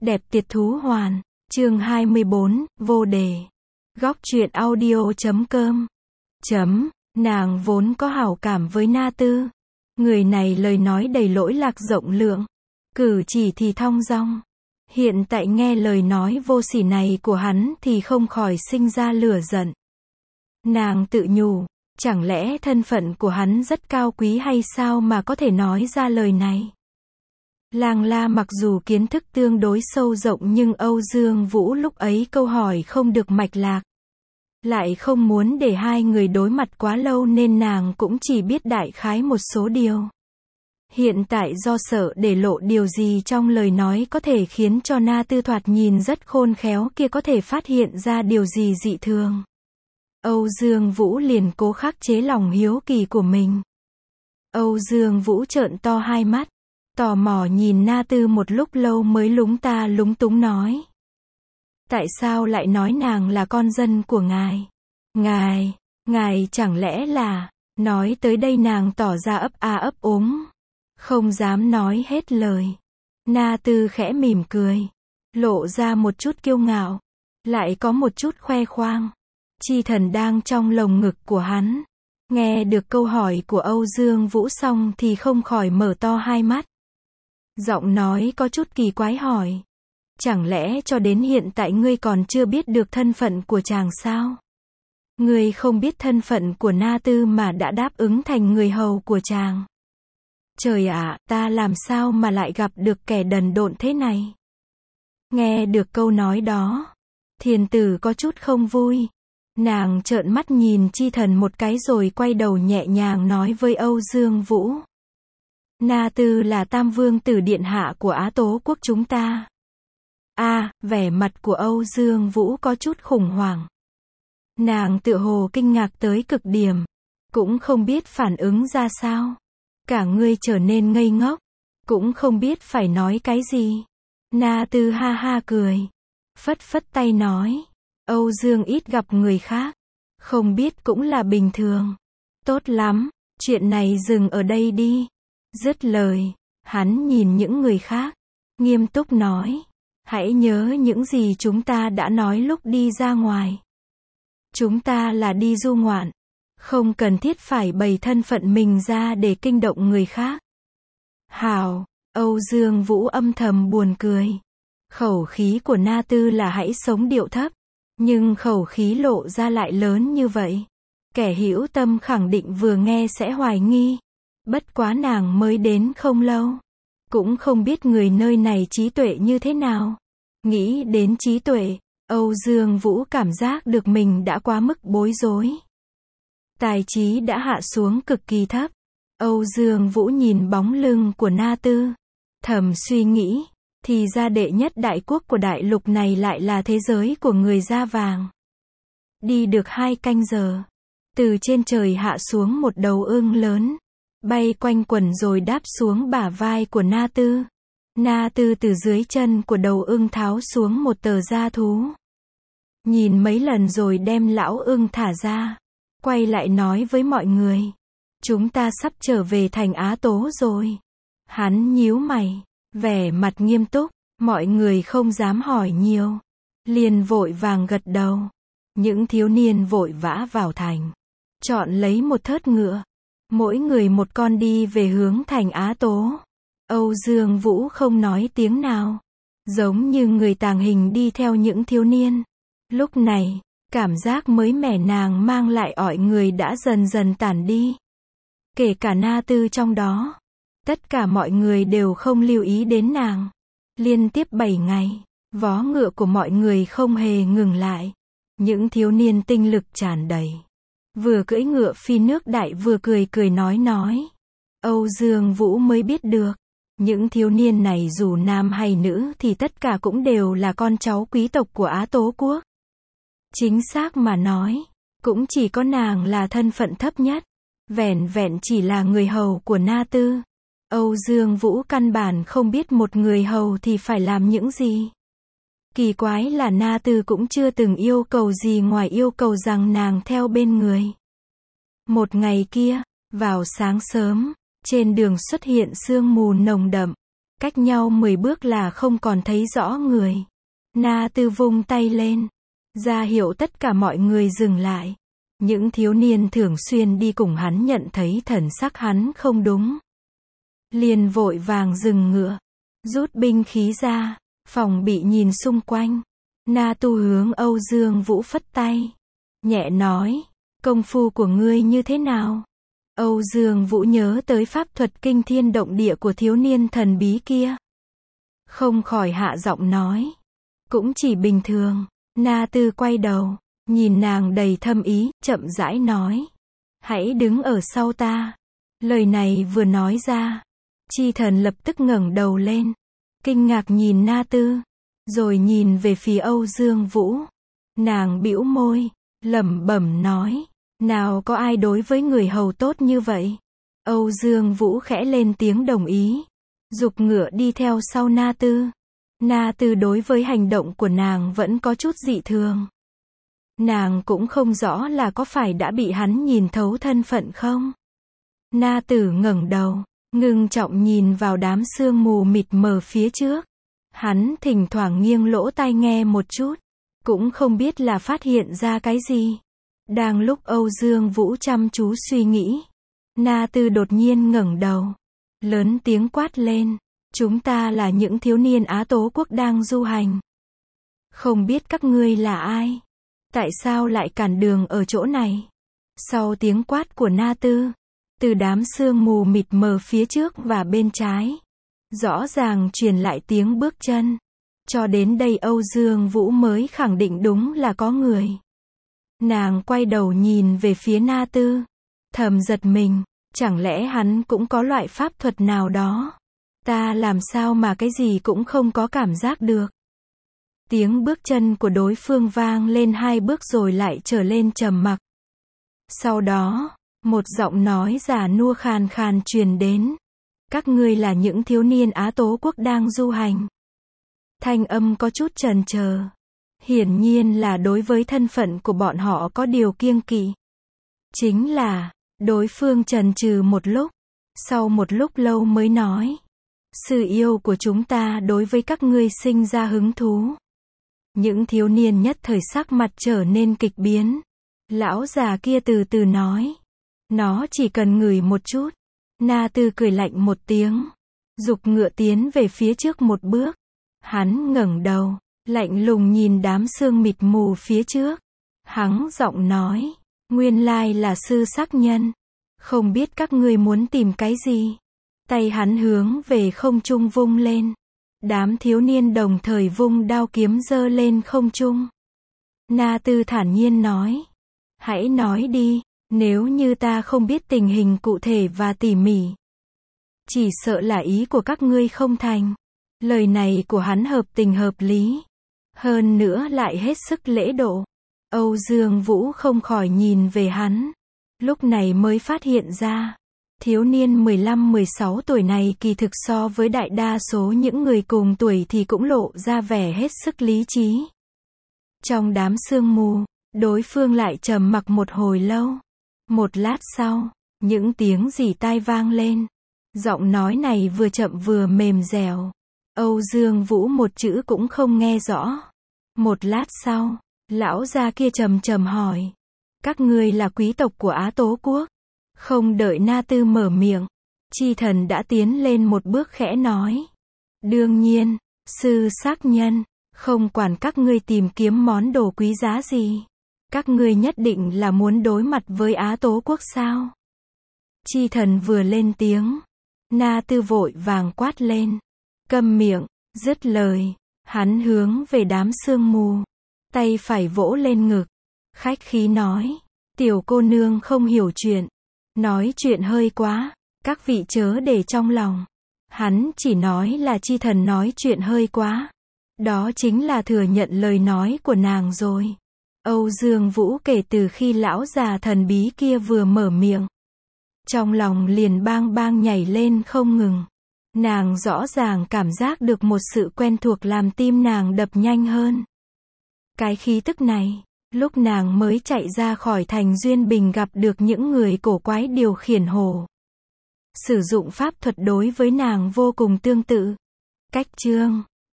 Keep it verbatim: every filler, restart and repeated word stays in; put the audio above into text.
đẹp tuyệt thú hoàn. Chương hai mươi bốn, vô đề. Góc truyện audio chấm com. Chấm, nàng vốn có hảo cảm với Na Tư. Người này lời nói đầy lỗi lạc rộng lượng, cử chỉ thì thong dong. Hiện tại nghe lời nói vô sỉ này của hắn thì không khỏi sinh ra lửa giận. Nàng tự nhủ, chẳng lẽ thân phận của hắn rất cao quý hay sao mà có thể nói ra lời này? Lang La mặc dù kiến thức tương đối sâu rộng nhưng Âu Dương Vũ lúc ấy câu hỏi không được mạch lạc. Lại không muốn để hai người đối mặt quá lâu nên nàng cũng chỉ biết đại khái một số điều. Hiện tại do sợ để lộ điều gì trong lời nói có thể khiến cho Na Tư thoạt nhìn rất khôn khéo kia có thể phát hiện ra điều gì dị thường. Âu Dương Vũ liền cố khắc chế lòng hiếu kỳ của mình. Âu Dương Vũ trợn to hai mắt, tò mò nhìn Na Tư một lúc lâu mới lúng ta lúng túng nói. Tại sao lại nói nàng là con dân của ngài? Ngài, ngài chẳng lẽ là... Nói tới đây nàng tỏ ra ấp a ấp úng, không dám nói hết lời. Na Tư khẽ mỉm cười, lộ ra một chút kiêu ngạo, lại có một chút khoe khoang. Chi Thần đang trong lồng ngực của hắn, nghe được câu hỏi của Âu Dương Vũ xong thì không khỏi mở to hai mắt. Giọng nói có chút kỳ quái hỏi, chẳng lẽ cho đến hiện tại ngươi còn chưa biết được thân phận của chàng sao? Ngươi không biết thân phận của Na Tư mà đã đáp ứng thành người hầu của chàng. Trời ạ, ta làm sao mà lại gặp được kẻ đần độn thế này? Nghe được câu nói đó, Thiền Tử có chút không vui. Nàng trợn mắt nhìn Chi Thần một cái rồi quay đầu nhẹ nhàng nói với Âu Dương Vũ. Na Tư là Tam Vương tử điện hạ của Á Tố quốc chúng ta. A, à, vẻ mặt của Âu Dương Vũ có chút khủng hoảng. Nàng tựa hồ kinh ngạc tới cực điểm, cũng không biết phản ứng ra sao. Cả người trở nên ngây ngốc, cũng không biết phải nói cái gì. Na Tư ha ha cười, phất phất tay nói, Âu Dương ít gặp người khác, không biết cũng là bình thường. Tốt lắm, chuyện này dừng ở đây đi. Dứt lời, hắn nhìn những người khác, nghiêm túc nói, hãy nhớ những gì chúng ta đã nói lúc đi ra ngoài. Chúng ta là đi du ngoạn, không cần thiết phải bày thân phận mình ra để kinh động người khác. Hào, Âu Dương Vũ âm thầm buồn cười. Khẩu khí của Na Tư là hãy sống điệu thấp, nhưng khẩu khí lộ ra lại lớn như vậy. Kẻ hữu tâm khẳng định vừa nghe sẽ hoài nghi. Bất quá nàng mới đến không lâu, cũng không biết người nơi này trí tuệ như thế nào. Nghĩ đến trí tuệ, Âu Dương Vũ cảm giác được mình đã quá mức bối rối. Tài trí đã hạ xuống cực kỳ thấp. Âu Dương Vũ nhìn bóng lưng của Na Tư, thầm suy nghĩ, thì ra đệ nhất đại quốc của đại lục này lại là thế giới của người da vàng. Đi được hai canh giờ, từ trên trời hạ xuống một đầu ưng lớn, bay quanh quần rồi đáp xuống bả vai của Na Tư. Na Tư từ dưới chân của đầu ưng tháo xuống một tờ da thú. Nhìn mấy lần rồi đem lão ưng thả ra, quay lại nói với mọi người. Chúng ta sắp trở về thành Á Tố rồi. Hắn nhíu mày, vẻ mặt nghiêm túc, mọi người không dám hỏi nhiều. Liền vội vàng gật đầu. Những thiếu niên vội vã vào thành, chọn lấy một thớt ngựa. Mỗi người một con đi về hướng thành Á Tố. Âu Dương Vũ không nói tiếng nào, giống như người tàng hình đi theo những thiếu niên. Lúc này, cảm giác mới mẻ nàng mang lại ỏi người đã dần dần tản đi. Kể cả Na Tư trong đó. Tất cả mọi người đều không lưu ý đến nàng. Liên tiếp bảy ngày, vó ngựa của mọi người không hề ngừng lại. Những thiếu niên tinh lực tràn đầy. Vừa cưỡi ngựa phi nước đại vừa cười cười nói nói. Âu Dương Vũ mới biết được, những thiếu niên này dù nam hay nữ thì tất cả cũng đều là con cháu quý tộc của Á Tố quốc. Chính xác mà nói, cũng chỉ có nàng là thân phận thấp nhất, vẻn vẹn chỉ là người hầu của Na Tư. Âu Dương Vũ căn bản không biết một người hầu thì phải làm những gì. Kỳ quái là Na Tư cũng chưa từng yêu cầu gì ngoài yêu cầu rằng nàng theo bên người. Một ngày kia, vào sáng sớm, trên đường xuất hiện sương mù nồng đậm, Cách nhau mười bước là không còn thấy rõ người. Na Tư vung tay lên, ra hiệu tất cả mọi người dừng lại. Những thiếu niên thường xuyên đi cùng hắn nhận thấy thần sắc hắn không đúng, liền vội vàng dừng ngựa, rút binh khí ra, phòng bị nhìn xung quanh. Na Tu hướng Âu Dương Vũ phất tay, nhẹ nói, công phu của ngươi như thế nào? Âu Dương Vũ nhớ tới pháp thuật kinh thiên động địa của thiếu niên thần bí kia, không khỏi hạ giọng nói, cũng chỉ bình thường. Na Tư quay đầu, nhìn nàng đầy thâm ý, chậm rãi nói, hãy đứng ở sau ta. Lời này vừa nói ra, Chi Thần lập tức ngẩng đầu lên, kinh ngạc nhìn Na Tư, rồi nhìn về phía Âu Dương Vũ. Nàng bĩu môi, lẩm bẩm nói, nào có ai đối với người hầu tốt như vậy? Âu Dương Vũ khẽ lên tiếng đồng ý, giục ngựa đi theo sau Na Tư. Na Tư đối với hành động của nàng vẫn có chút dị thường. Nàng cũng không rõ là có phải đã bị hắn nhìn thấu thân phận không? Na Tử ngẩng đầu, ngưng trọng nhìn vào đám sương mù mịt mờ phía trước. Hắn thỉnh thoảng nghiêng lỗ tai nghe một chút, cũng không biết là phát hiện ra cái gì. Đang lúc Âu Dương Vũ chăm chú suy nghĩ, Na Tư đột nhiên ngẩng đầu, lớn tiếng quát lên, chúng ta là những thiếu niên Á Tố Quốc đang du hành. Không biết các ngươi là ai? Tại sao lại cản đường ở chỗ này? Sau tiếng quát của Na Tư, từ đám sương mù mịt mờ phía trước và bên trái, rõ ràng truyền lại tiếng bước chân. Cho đến đây Âu Dương Vũ mới khẳng định đúng là có người. Nàng quay đầu nhìn về phía Na Tư, thầm giật mình, chẳng lẽ hắn cũng có loại pháp thuật nào đó? Ta làm sao mà cái gì cũng không có cảm giác được? Tiếng bước chân của đối phương vang lên hai bước rồi lại trở lên trầm mặc. Sau đó, một giọng nói già nua khàn khàn truyền đến. Các ngươi là những thiếu niên Á Tố Quốc đang du hành. Thanh âm có chút chần chờ. Hiển nhiên là đối với thân phận của bọn họ có điều kiêng kỵ. Chính là, đối phương chần chừ một lúc, sau một lúc lâu mới nói. Sự yêu của chúng ta đối với các ngươi sinh ra hứng thú. Những thiếu niên nhất thời sắc mặt trở nên kịch biến. Lão già kia từ từ nói. Nó chỉ cần ngửi một chút. Na Tư cười lạnh một tiếng, giục ngựa tiến về phía trước một bước. Hắn ngẩng đầu, lạnh lùng nhìn đám sương mịt mù phía trước. Hắn giọng nói, nguyên lai là sư sắc nhân. Không biết các ngươi muốn tìm cái gì? Tay hắn hướng về không trung vung lên. Đám thiếu niên đồng thời vung đao kiếm giơ lên không trung. Na Tư thản nhiên nói, hãy nói đi, nếu như ta không biết tình hình cụ thể và tỉ mỉ, chỉ sợ là ý của các ngươi không thành. Lời này của hắn hợp tình hợp lý, hơn nữa lại hết sức lễ độ. Âu Dương Vũ không khỏi nhìn về hắn, lúc này mới phát hiện ra, thiếu niên mười lăm mười sáu tuổi này kỳ thực so với đại đa số những người cùng tuổi thì cũng lộ ra vẻ hết sức lý trí. Trong đám sương mù, đối phương lại trầm mặc một hồi lâu. Một lát sau, những tiếng rỉ tai vang lên. Giọng nói này vừa chậm vừa mềm dẻo. Âu Dương Vũ một chữ cũng không nghe rõ. Một lát sau, lão già kia trầm trầm hỏi. Các ngươi là quý tộc của Á Tố Quốc? Không đợi Na Tư mở miệng, Chi Thần đã tiến lên một bước khẽ nói. Đương nhiên, sư sắc nhân, không quản các ngươi tìm kiếm món đồ quý giá gì. Các ngươi nhất định là muốn đối mặt với Á Tố Quốc sao? Chi Thần vừa lên tiếng, Na Tư vội vàng quát lên. Câm miệng, dứt lời, hắn hướng về đám sương mù, tay phải vỗ lên ngực, khách khí nói, tiểu cô nương không hiểu chuyện, nói chuyện hơi quá, các vị chớ để trong lòng. Hắn chỉ nói là Chi Thần nói chuyện hơi quá, đó chính là thừa nhận lời nói của nàng rồi. Âu Dương Vũ kể từ khi lão già thần bí kia vừa mở miệng, trong lòng liền bang bang nhảy lên không ngừng. Nàng rõ ràng cảm giác được một sự quen thuộc làm tim nàng đập nhanh hơn. Cái khí tức này, lúc nàng mới chạy ra khỏi thành Duyên Bình gặp được những người cổ quái điều khiển hổ. Sử dụng pháp thuật đối với nàng vô cùng tương tự. Cách chương